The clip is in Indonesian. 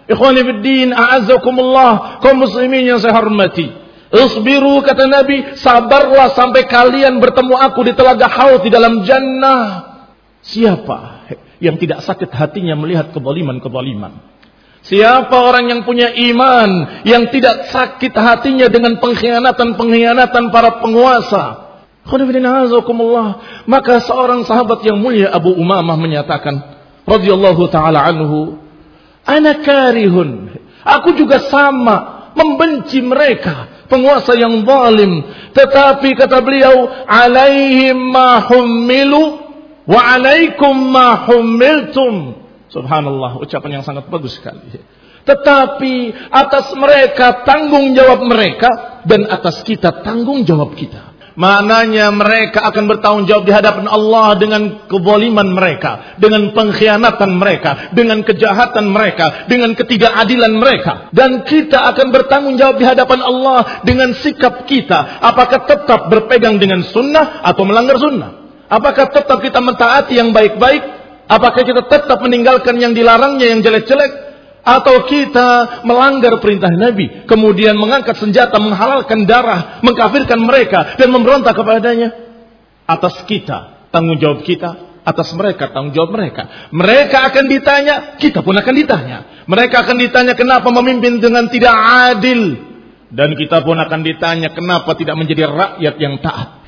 Ikhwani fiddin, a'azzakumullah, kaum muslimin yang saya hormati. Isbiru, kata Nabi, sabarlah sampai kalian bertemu aku di telaga Haud di dalam jannah. Siapa yang tidak sakit hatinya melihat kezaliman-kezaliman? Siapa orang yang punya iman yang tidak sakit hatinya dengan pengkhianatan-pengkhianatan para penguasa? Maka seorang sahabat yang mulia Abu Umamah menyatakan radhiyallahu taala anhu, ana karihun, aku juga sama membenci mereka, penguasa yang zalim, tetapi kata beliau, alaihim ma hummilu wa alaikum ma hummiltum. Subhanallah, ucapan yang sangat bagus sekali. Tetapi atas mereka tanggung jawab mereka, dan atas kita tanggung jawab kita. Maknanya mereka akan bertanggung jawab di hadapan Allah dengan kezaliman mereka, dengan pengkhianatan mereka, dengan kejahatan mereka, dengan ketidakadilan mereka. Dan kita akan bertanggung jawab di hadapan Allah dengan sikap kita. Apakah tetap berpegang dengan sunnah atau melanggar sunnah? Apakah tetap kita mentaati yang baik-baik? Apakah kita tetap meninggalkan yang dilarangnya, yang jelek-jelek? Atau kita melanggar perintah Nabi, kemudian mengangkat senjata, menghalalkan darah, mengkafirkan mereka dan memberontak kepadanya? Atas kita tanggung jawab kita, atas mereka tanggung jawab mereka. Mereka akan ditanya, kita pun akan ditanya. Mereka akan ditanya kenapa memimpin dengan tidak adil, dan kita pun akan ditanya kenapa tidak menjadi rakyat yang taat.